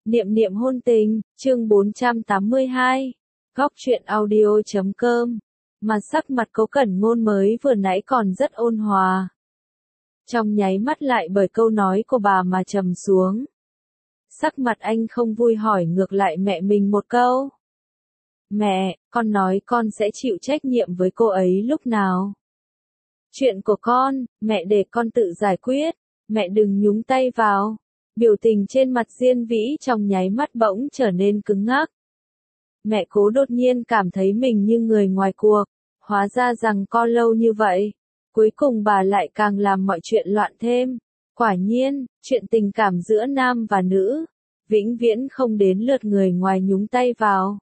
Niệm niệm hôn tình, chương 482. Góc truyện audio.com. Mà sắc mặt Cố Cẩn Ngôn mới vừa nãy còn rất ôn hòa. Trong nháy mắt lại bởi câu nói của bà mà trầm xuống. Sắc mặt anh không vui hỏi ngược lại mẹ mình một câu. Mẹ, con nói con sẽ chịu trách nhiệm với cô ấy lúc nào? Chuyện của con, mẹ để con tự giải quyết, mẹ đừng nhúng tay vào. Biểu tình trên mặt Diên Vĩ trong nháy mắt bỗng trở nên cứng ngắc. Mẹ Cố đột nhiên cảm thấy mình như người ngoài cuộc, hóa ra rằng co lâu như vậy. Cuối cùng bà lại càng làm mọi chuyện loạn thêm. Quả nhiên, chuyện tình cảm giữa nam và nữ, vĩnh viễn không đến lượt người ngoài nhúng tay vào.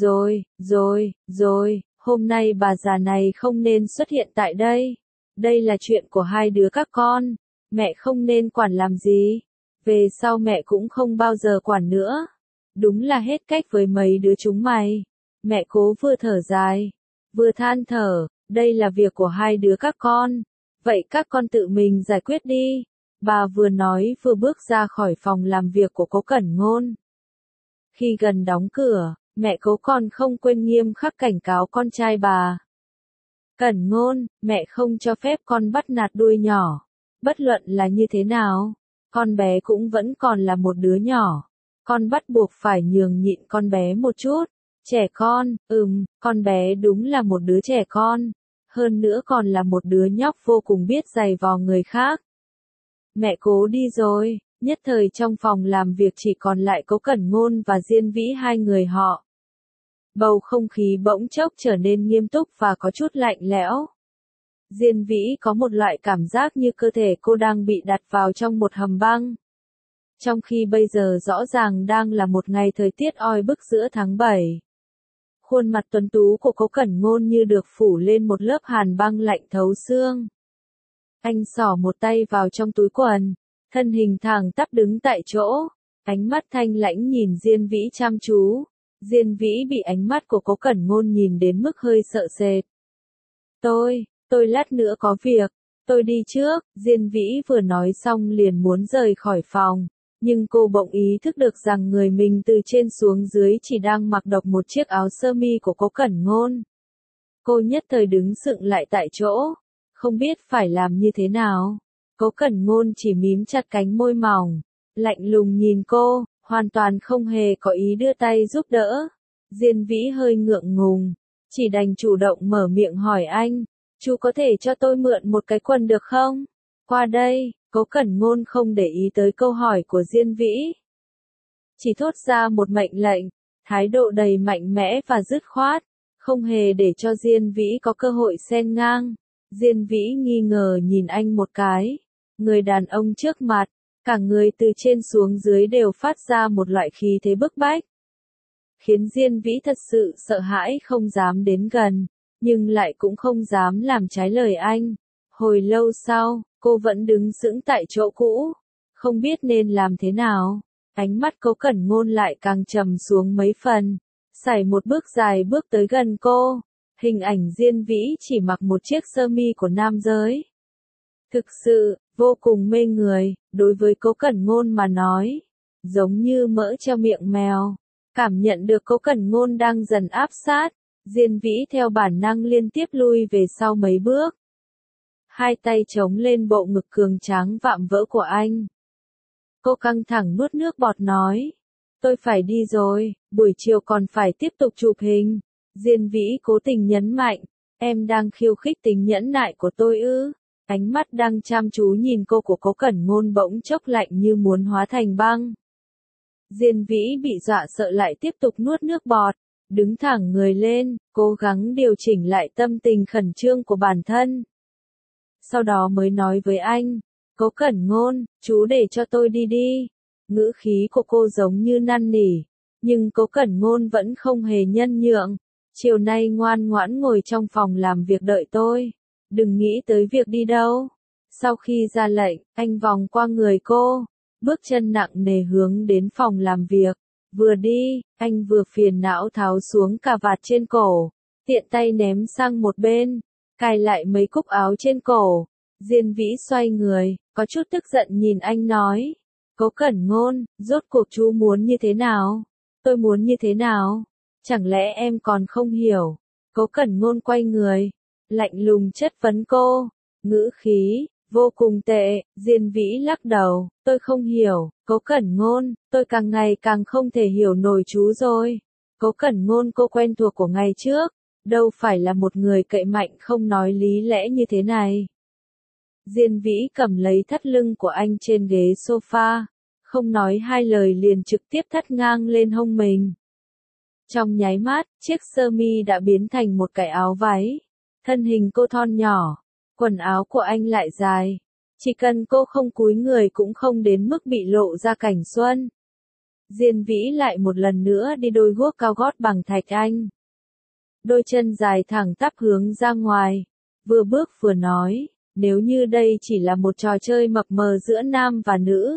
Rồi, hôm nay bà già này không nên xuất hiện tại đây. Đây là chuyện của hai đứa các con, mẹ không nên quản làm gì. Về sau mẹ cũng không bao giờ quản nữa. Đúng là hết cách với mấy đứa chúng mày. Mẹ Cố vừa thở dài, vừa than thở, đây là việc của hai đứa các con. Vậy các con tự mình giải quyết đi. Bà vừa nói vừa bước ra khỏi phòng làm việc của Cố Cẩn Ngôn. Khi gần đóng cửa, mẹ Cố còn không quên nghiêm khắc cảnh cáo con trai bà. Cẩn Ngôn, mẹ không cho phép con bắt nạt đuôi nhỏ. Bất luận là như thế nào, con bé cũng vẫn còn là một đứa nhỏ. Con bắt buộc phải nhường nhịn con bé một chút. Trẻ con, con bé đúng là một đứa trẻ con. Hơn nữa còn là một đứa nhóc vô cùng biết giày vò người khác. Mẹ Cố đi rồi, nhất thời trong phòng làm việc chỉ còn lại Cố Cẩn Ngôn và Diên Vĩ hai người họ. Bầu không khí bỗng chốc trở nên nghiêm túc và có chút lạnh lẽo. Diên Vĩ có một loại cảm giác như cơ thể cô đang bị đặt vào trong một hầm băng. Trong khi bây giờ rõ ràng đang là một ngày thời tiết oi bức giữa tháng 7. Khuôn mặt tuấn tú của Cố Cẩn Ngôn như được phủ lên một lớp hàn băng lạnh thấu xương. Anh xỏ một tay vào trong túi quần, thân hình thẳng tắp đứng tại chỗ, ánh mắt thanh lãnh nhìn Diên Vĩ chăm chú. Diên Vĩ bị ánh mắt của Cố Cẩn Ngôn nhìn đến mức hơi sợ sệt. Tôi lát nữa có việc, tôi đi trước. Diên Vĩ vừa nói xong liền muốn rời khỏi phòng, nhưng cô bỗng ý thức được rằng người mình từ trên xuống dưới chỉ đang mặc độc một chiếc áo sơ mi của Cố Cẩn Ngôn. Cô nhất thời đứng sững lại tại chỗ, không biết phải làm như thế nào. Cố Cẩn Ngôn chỉ mím chặt cánh môi mỏng, lạnh lùng nhìn cô, hoàn toàn không hề có ý đưa tay giúp đỡ. Diên Vĩ hơi ngượng ngùng, chỉ đành chủ động mở miệng hỏi anh, chú có thể cho tôi mượn một cái quần được không? Qua đây. Cố Cẩn Ngôn không để ý tới câu hỏi của Diên Vĩ. Chỉ thốt ra một mệnh lệnh, thái độ đầy mạnh mẽ và dứt khoát, không hề để cho Diên Vĩ có cơ hội xen ngang. Diên Vĩ nghi ngờ nhìn anh một cái. Người đàn ông trước mặt, cả người từ trên xuống dưới đều phát ra một loại khí thế bức bách. Khiến Diên Vĩ thật sự sợ hãi không dám đến gần, nhưng lại cũng không dám làm trái lời anh. Hồi lâu sau, cô vẫn đứng sững tại chỗ cũ, không biết nên làm thế nào. Ánh mắt Cố Cẩn Ngôn lại càng trầm xuống mấy phần, sải một bước dài bước tới gần cô. Hình ảnh Diên Vĩ chỉ mặc một chiếc sơ mi của nam giới. Thực sự, vô cùng mê người, đối với Cố Cẩn Ngôn mà nói. Giống như mỡ treo miệng mèo. Cảm nhận được Cố Cẩn Ngôn đang dần áp sát, Diên Vĩ theo bản năng liên tiếp lui về sau mấy bước. Hai tay chống lên bộ ngực cường tráng vạm vỡ của anh. Cô căng thẳng nuốt nước bọt nói. Tôi phải đi rồi, buổi chiều còn phải tiếp tục chụp hình. Diên Vĩ cố tình nhấn mạnh. Em đang khiêu khích tính nhẫn nại của tôi ư? Ánh mắt đang chăm chú nhìn cô của Cố Cẩn Ngôn bỗng chốc lạnh như muốn hóa thành băng. Diên Vĩ bị dọa sợ lại tiếp tục nuốt nước bọt. Đứng thẳng người lên, cố gắng điều chỉnh lại tâm tình khẩn trương của bản thân. Sau đó mới nói với anh, Cố Cẩn Ngôn, chú để cho tôi đi đi. Ngữ khí của cô giống như năn nỉ, nhưng Cố Cẩn Ngôn vẫn không hề nhân nhượng. Chiều nay ngoan ngoãn ngồi trong phòng làm việc đợi tôi, đừng nghĩ tới việc đi đâu. Sau khi ra lệnh, anh vòng qua người cô, bước chân nặng nề hướng đến phòng làm việc. Vừa đi, anh vừa phiền não tháo xuống cà vạt trên cổ, tiện tay ném sang một bên, cài lại mấy cúc áo trên cổ. Diên Vĩ xoay người, có chút tức giận nhìn anh nói. Cố Cẩn Ngôn, rốt cuộc chú muốn như thế nào? Tôi muốn như thế nào? Chẳng lẽ em còn không hiểu? Cố Cẩn Ngôn quay người, lạnh lùng chất vấn cô, ngữ khí vô cùng tệ. Diên Vĩ lắc đầu, tôi không hiểu. Cố Cẩn Ngôn, tôi càng ngày càng không thể hiểu nổi chú rồi. Cố Cẩn Ngôn cô quen thuộc của ngày trước, đâu phải là một người cậy mạnh không nói lý lẽ như thế này. Diên Vĩ cầm lấy thắt lưng của anh trên ghế sofa, không nói hai lời liền trực tiếp thắt ngang lên hông mình. Trong nháy mắt, chiếc sơ mi đã biến thành một cái áo váy. Thân hình cô thon nhỏ, quần áo của anh lại dài. Chỉ cần cô không cúi người cũng không đến mức bị lộ ra cảnh xuân. Diên Vĩ lại một lần nữa đi đôi guốc cao gót bằng thạch anh. Đôi chân dài thẳng tắp hướng ra ngoài. Vừa bước vừa nói, nếu như đây chỉ là một trò chơi mập mờ giữa nam và nữ.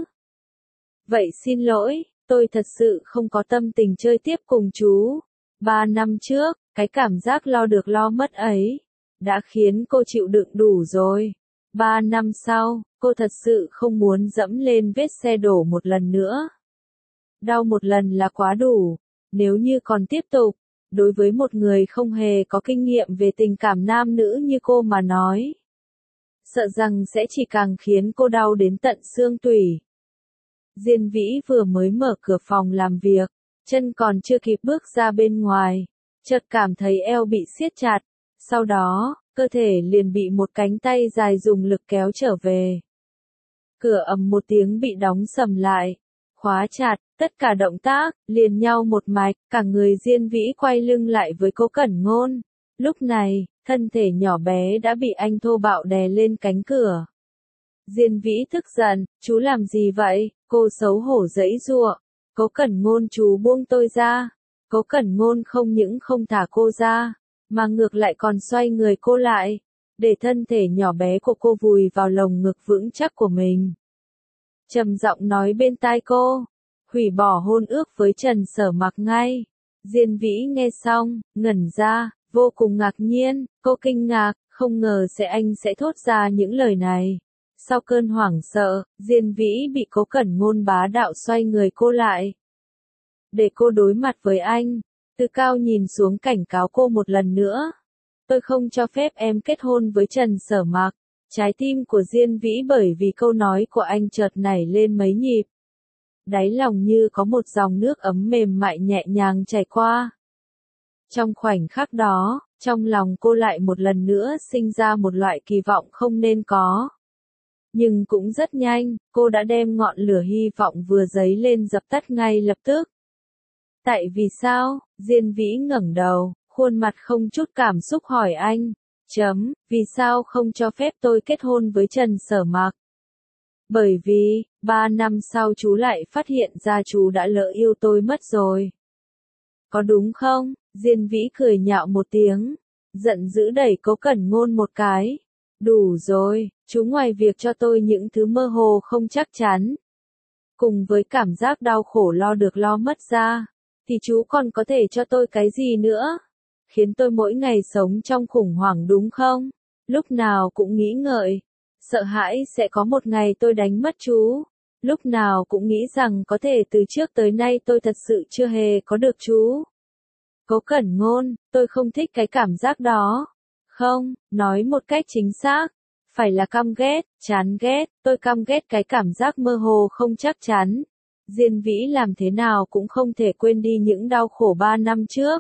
Vậy xin lỗi, tôi thật sự không có tâm tình chơi tiếp cùng chú. 3 năm trước, cái cảm giác lo được lo mất ấy, đã khiến cô chịu đựng đủ rồi. 3 năm sau, cô thật sự không muốn dẫm lên vết xe đổ một lần nữa. Đau một lần là quá đủ, nếu như còn tiếp tục, đối với một người không hề có kinh nghiệm về tình cảm nam nữ như cô mà nói, sợ rằng sẽ chỉ càng khiến cô đau đến tận xương tủy. Diên Vĩ vừa mới mở cửa phòng làm việc, chân còn chưa kịp bước ra bên ngoài, chợt cảm thấy eo bị siết chặt, sau đó, cơ thể liền bị một cánh tay dài dùng lực kéo trở về. Cửa ầm một tiếng bị đóng sầm lại, khóa chặt, tất cả động tác, liền nhau một mạch, cả người Diên Vĩ quay lưng lại với Cố Cẩn Ngôn. Lúc này, thân thể nhỏ bé đã bị anh thô bạo đè lên cánh cửa. Diên Vĩ tức giận, chú làm gì vậy? Cô xấu hổ giãy giụa. Cố Cẩn Ngôn chú buông tôi ra. Cố Cẩn Ngôn không những không thả cô ra, mà ngược lại còn xoay người cô lại, để thân thể nhỏ bé của cô vùi vào lồng ngực vững chắc của mình. Trầm giọng nói bên tai cô, hủy bỏ hôn ước với Trần Sở Mặc ngay. Diên Vĩ nghe xong, ngẩn ra, vô cùng ngạc nhiên, cô kinh ngạc, không ngờ anh sẽ thốt ra những lời này. Sau cơn hoảng sợ, Diên Vĩ bị Cố Cẩn Ngôn bá đạo xoay người cô lại, để cô đối mặt với anh, từ cao nhìn xuống cảnh cáo cô một lần nữa. Tôi không cho phép em kết hôn với Trần Sở Mặc. Trái tim của Diên Vĩ bởi vì câu nói của anh chợt nảy lên mấy nhịp. Đáy lòng như có một dòng nước ấm mềm mại nhẹ nhàng chảy qua. Trong khoảnh khắc đó, trong lòng cô lại một lần nữa sinh ra một loại kỳ vọng không nên có. Nhưng cũng rất nhanh, cô đã đem ngọn lửa hy vọng vừa dấy lên dập tắt ngay lập tức. Tại vì sao? Diên Vĩ ngẩng đầu, khuôn mặt không chút cảm xúc hỏi anh. Vì sao không cho phép tôi kết hôn với Trần Sở Mặc? Bởi vì, 3 năm sau chú lại phát hiện ra chú đã lỡ yêu tôi mất rồi. Có đúng không? Diên Vĩ cười nhạo một tiếng, giận dữ đẩy Cố Cẩn Ngôn một cái. Đủ rồi, chú ngoài việc cho tôi những thứ mơ hồ không chắc chắn, cùng với cảm giác đau khổ lo được lo mất ra, thì chú còn có thể cho tôi cái gì nữa? Khiến tôi mỗi ngày sống trong khủng hoảng đúng không? Lúc nào cũng nghĩ ngợi, sợ hãi sẽ có một ngày tôi đánh mất chú. Lúc nào cũng nghĩ rằng có thể từ trước tới nay tôi thật sự chưa hề có được chú. Cố Cẩn Ngôn, tôi không thích cái cảm giác đó. Không, nói một cách chính xác, phải là căm ghét, chán ghét, tôi căm ghét cái cảm giác mơ hồ không chắc chắn. Diên Vĩ làm thế nào cũng không thể quên đi những đau khổ 3 năm trước.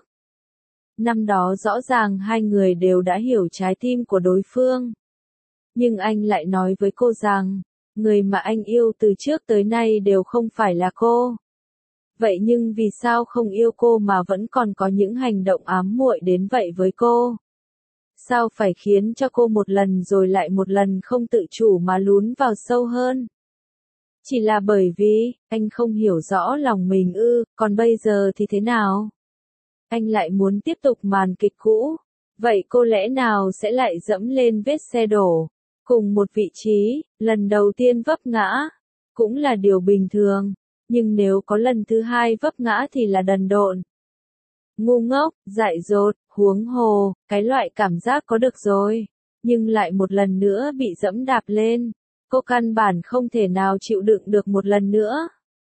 Năm đó rõ ràng hai người đều đã hiểu trái tim của đối phương. Nhưng anh lại nói với cô rằng, người mà anh yêu từ trước tới nay đều không phải là cô. Vậy nhưng vì sao không yêu cô mà vẫn còn có những hành động ám muội đến vậy với cô? Sao phải khiến cho cô một lần rồi lại một lần không tự chủ mà lún vào sâu hơn? Chỉ là bởi vì, anh không hiểu rõ lòng mình ư, còn bây giờ thì thế nào? Anh lại muốn tiếp tục màn kịch cũ. Vậy cô lẽ nào sẽ lại dẫm lên vết xe đổ? Cùng một vị trí, lần đầu tiên vấp ngã, cũng là điều bình thường. Nhưng nếu có lần thứ hai vấp ngã thì là đần độn, ngu ngốc, dại dột, huống hồ, cái loại cảm giác có được rồi, nhưng lại một lần nữa bị dẫm đạp lên. Cô căn bản không thể nào chịu đựng được một lần nữa.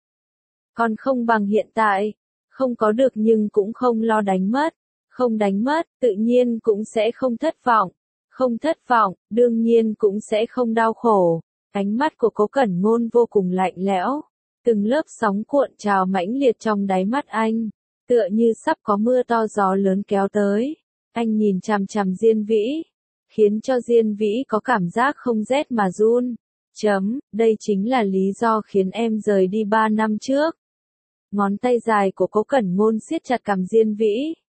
Còn không bằng hiện tại, không có được nhưng cũng không lo đánh mất. Không đánh mất, tự nhiên cũng sẽ không thất vọng. Không thất vọng, đương nhiên cũng sẽ không đau khổ. Ánh mắt của Cố Cẩn Ngôn vô cùng lạnh lẽo. Từng lớp sóng cuộn trào mãnh liệt trong đáy mắt anh. Tựa như sắp có mưa to gió lớn kéo tới. Anh nhìn chằm chằm Diên Vĩ. Khiến cho Diên Vĩ có cảm giác không rét mà run. Đây chính là lý do khiến em rời đi 3 năm trước. Ngón tay dài của Cố Cẩn Ngôn siết chặt cằm Diên Vĩ.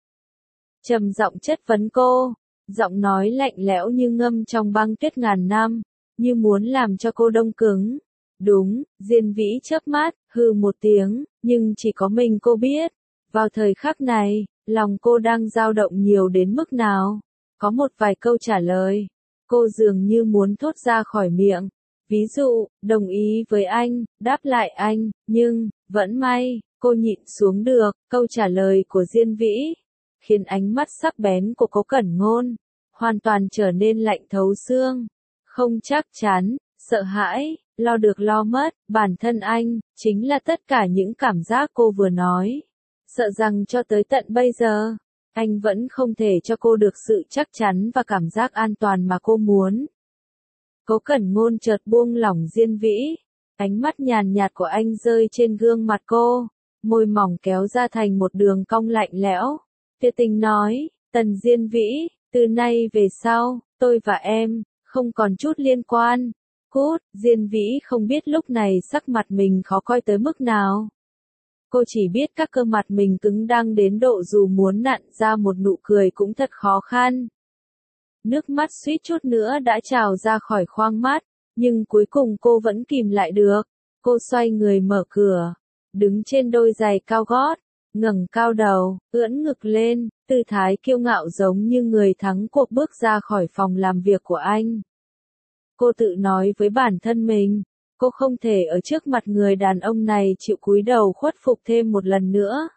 Trầm giọng chất vấn cô. Giọng nói lạnh lẽo như ngâm trong băng tuyết ngàn năm. Như muốn làm cho cô đông cứng. Đúng, Diên Vĩ chớp mắt, hừ một tiếng, nhưng chỉ có mình cô biết. Vào thời khắc này, lòng cô đang dao động nhiều đến mức nào? Có một vài câu trả lời. Cô dường như muốn thốt ra khỏi miệng. Ví dụ, đồng ý với anh, đáp lại anh, nhưng, vẫn may, cô nhịn xuống được. Câu trả lời của Diên Vĩ khiến ánh mắt sắc bén của Cố Cẩn Ngôn hoàn toàn trở nên lạnh thấu xương. Không chắc chắn, sợ hãi, lo được lo mất, bản thân anh, chính là tất cả những cảm giác cô vừa nói. Sợ rằng cho tới tận bây giờ, anh vẫn không thể cho cô được sự chắc chắn và cảm giác an toàn mà cô muốn. Cố Cẩn Ngôn chợt buông lỏng Diên Vĩ, ánh mắt nhàn nhạt của anh rơi trên gương mặt cô, môi mỏng kéo ra thành một đường cong lạnh lẽo. Tuyệt tình nói, Tần Diên Vĩ, từ nay về sau, tôi và em, không còn chút liên quan. Cút, Diên Vĩ không biết lúc này sắc mặt mình khó coi tới mức nào. Cô chỉ biết các cơ mặt mình cứng đăng đến độ dù muốn nặn ra một nụ cười cũng thật khó khăn. Nước mắt suýt chút nữa đã trào ra khỏi khoang mắt, nhưng cuối cùng cô vẫn kìm lại được. Cô xoay người mở cửa, đứng trên đôi giày cao gót, ngẩng cao đầu, ưỡn ngực lên, tư thái kiêu ngạo giống như người thắng cuộc bước ra khỏi phòng làm việc của anh. Cô tự nói với bản thân mình, cô không thể ở trước mặt người đàn ông này chịu cúi đầu khuất phục thêm một lần nữa.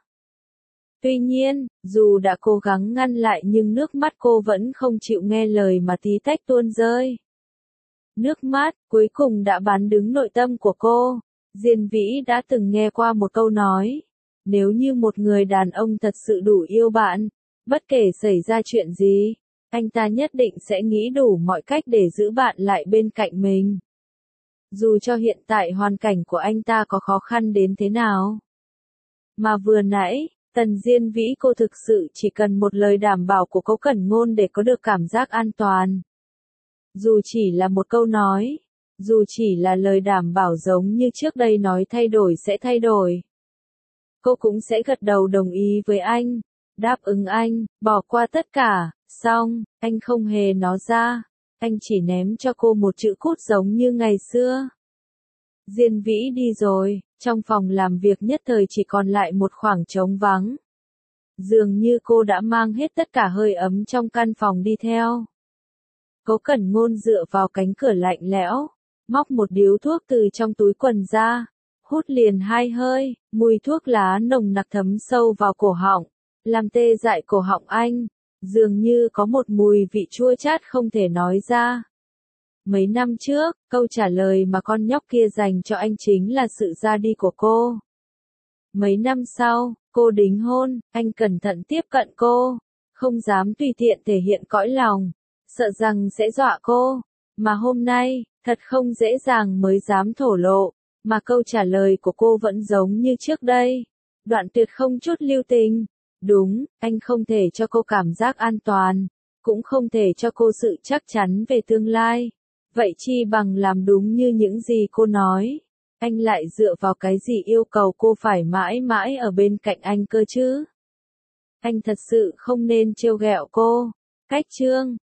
Tuy nhiên, dù đã cố gắng ngăn lại nhưng nước mắt cô vẫn không chịu nghe lời mà tí tách tuôn rơi. Nước mắt, cuối cùng đã bán đứng nội tâm của cô. Diên Vĩ đã từng nghe qua một câu nói, nếu như một người đàn ông thật sự đủ yêu bạn, bất kể xảy ra chuyện gì, anh ta nhất định sẽ nghĩ đủ mọi cách để giữ bạn lại bên cạnh mình. Dù cho hiện tại hoàn cảnh của anh ta có khó khăn đến thế nào. Mà vừa nãy, Tần Diên Vĩ cô thực sự chỉ cần một lời đảm bảo của Cố Cẩn Ngôn để có được cảm giác an toàn. Dù chỉ là một câu nói, dù chỉ là lời đảm bảo giống như trước đây nói thay đổi sẽ thay đổi. Cô cũng sẽ gật đầu đồng ý với anh, đáp ứng anh, bỏ qua tất cả, xong, anh không hề nói ra, anh chỉ ném cho cô một chữ cút giống như ngày xưa. Diên Vĩ đi rồi, trong phòng làm việc nhất thời chỉ còn lại một khoảng trống vắng. Dường như cô đã mang hết tất cả hơi ấm trong căn phòng đi theo. Cố Cẩn Ngôn dựa vào cánh cửa lạnh lẽo, móc một điếu thuốc từ trong túi quần ra, hút liền 2 hơi, mùi thuốc lá nồng nặc thấm sâu vào cổ họng, làm tê dại cổ họng anh, dường như có một mùi vị chua chát không thể nói ra. Mấy năm trước, câu trả lời mà con nhóc kia dành cho anh chính là sự ra đi của cô. Mấy năm sau, cô đính hôn, anh cẩn thận tiếp cận cô, không dám tùy tiện thể hiện cõi lòng, sợ rằng sẽ dọa cô, mà hôm nay, thật không dễ dàng mới dám thổ lộ, mà câu trả lời của cô vẫn giống như trước đây, đoạn tuyệt không chút lưu tình. Đúng, anh không thể cho cô cảm giác an toàn, cũng không thể cho cô sự chắc chắn về tương lai. Vậy chi bằng làm đúng như những gì cô nói. Anh lại dựa vào cái gì yêu cầu cô phải mãi mãi ở bên cạnh anh cơ chứ? Anh thật sự không nên trêu ghẹo cô. Cách chương